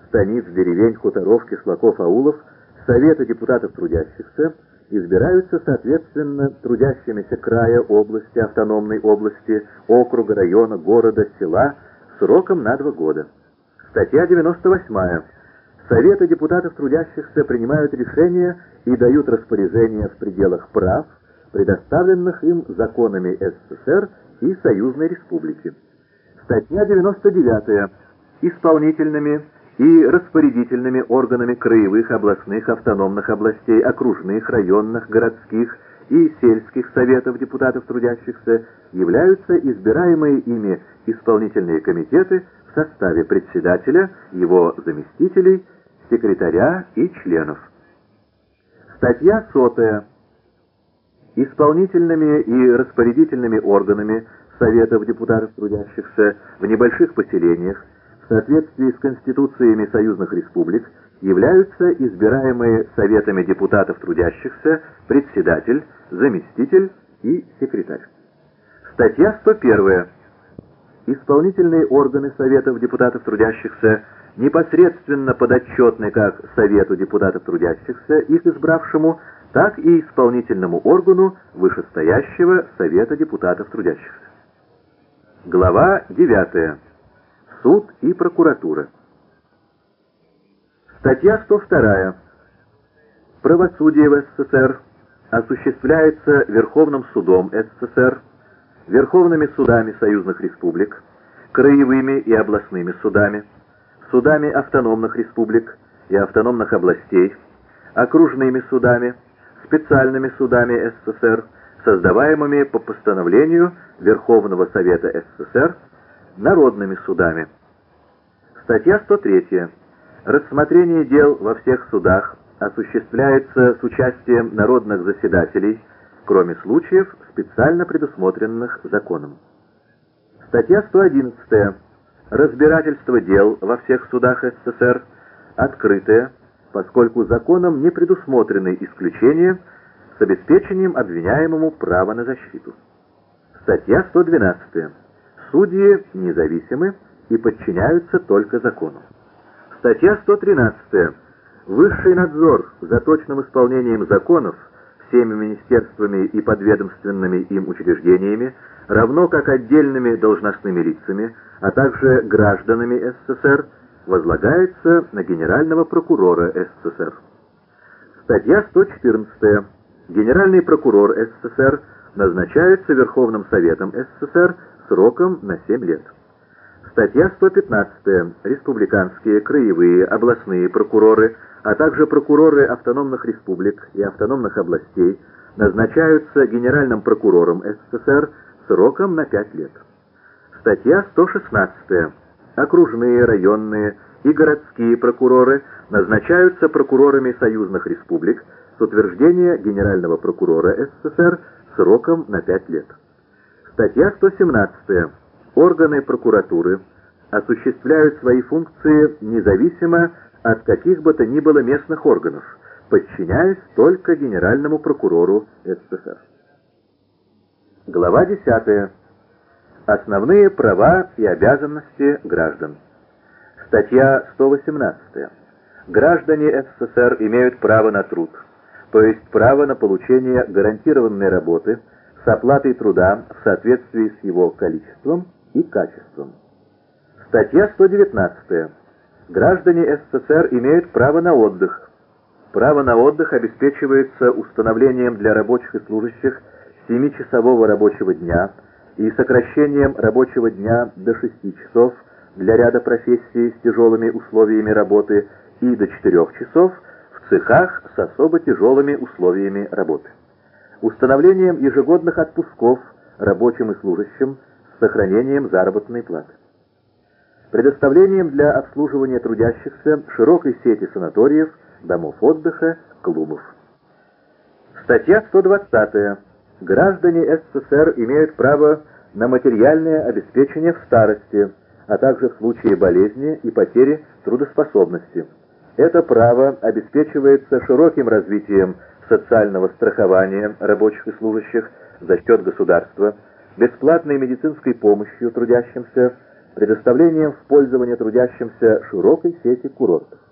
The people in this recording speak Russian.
станиц, деревень, хуторов, кишлаков, аулов, Советы депутатов трудящихся избираются соответственно трудящимися края, области, автономной области, округа, района, города, села сроком на 2 года. Статья 98. Советы депутатов трудящихся принимают решения и дают распоряжения в пределах прав, предоставленных им законами СССР и Союзной Республики. Статья 99. Исполнительными и распорядительными органами краевых, областных, автономных областей, окружных, районных, городских и сельских советов депутатов трудящихся являются избираемые ими исполнительные комитеты в составе председателя, его заместителей, секретаря и членов. Статья 100. Исполнительными и распорядительными органами Советов депутатов трудящихся в небольших поселениях в соответствии с конституциями союзных республик являются избираемые Советами депутатов трудящихся председатель, заместитель и секретарь. Статья 101. Исполнительные органы Советов депутатов трудящихся непосредственно подотчетны как Совету депутатов трудящихся, их избравшему, так и исполнительному органу вышестоящего Совета депутатов трудящихся. Глава 9. Суд и прокуратура. Статья 102. Правосудие в СССР осуществляется Верховным судом СССР, Верховными судами союзных республик, краевыми и областными судами, судами автономных республик и автономных областей, окружными судами, специальными судами СССР, создаваемыми по постановлению Верховного Совета СССР, народными судами. Статья 103. Рассмотрение дел во всех судах осуществляется с участием народных заседателей, кроме случаев, специально предусмотренных законом. Статья 111. Разбирательство дел во всех судах СССР открытое, поскольку законом не предусмотрены исключения, с обеспечением обвиняемому права на защиту. Статья 112. Судьи независимы и подчиняются только закону. Статья 113. Высший надзор за точным исполнением законов всеми министерствами и подведомственными им учреждениями, равно как отдельными должностными лицами, а также гражданами СССР, возлагается на Генерального прокурора СССР. Статья 114. Генеральный прокурор СССР назначается Верховным Советом СССР сроком на 7 лет. Статья 115. Республиканские, краевые, областные прокуроры, а также прокуроры автономных республик и автономных областей назначаются Генеральным прокурором СССР сроком на 5 лет. Статья 116. Окружные, районные и городские прокуроры назначаются прокурорами союзных республик с утверждения Генерального прокурора СССР сроком на 5 лет. Статья 117. Органы прокуратуры осуществляют свои функции независимо от каких бы то ни было местных органов, подчиняясь только Генеральному прокурору СССР. Глава 10. Основные права и обязанности граждан. Статья 118. Граждане СССР имеют право на труд, то есть право на получение гарантированной работы с оплатой труда в соответствии с его количеством и качеством. Статья 119. Граждане СССР имеют право на отдых. Право на отдых обеспечивается установлением для рабочих и служащих 7-часового рабочего дня и сокращением рабочего дня до 6 часов для ряда профессий с тяжелыми условиями работы и до 4 часов в цехах с особо тяжелыми условиями работы. Установлением ежегодных отпусков рабочим и служащим с сохранением заработной платы. Предоставлением для обслуживания трудящихся широкой сети санаториев, домов отдыха, клубов. Статья 120. Граждане СССР имеют право на материальное обеспечение в старости, а также в случае болезни и потери трудоспособности. Это право обеспечивается широким развитием социального страхования рабочих и служащих за счет государства, бесплатной медицинской помощью трудящимся, предоставлением в пользование трудящимся широкой сети курортов.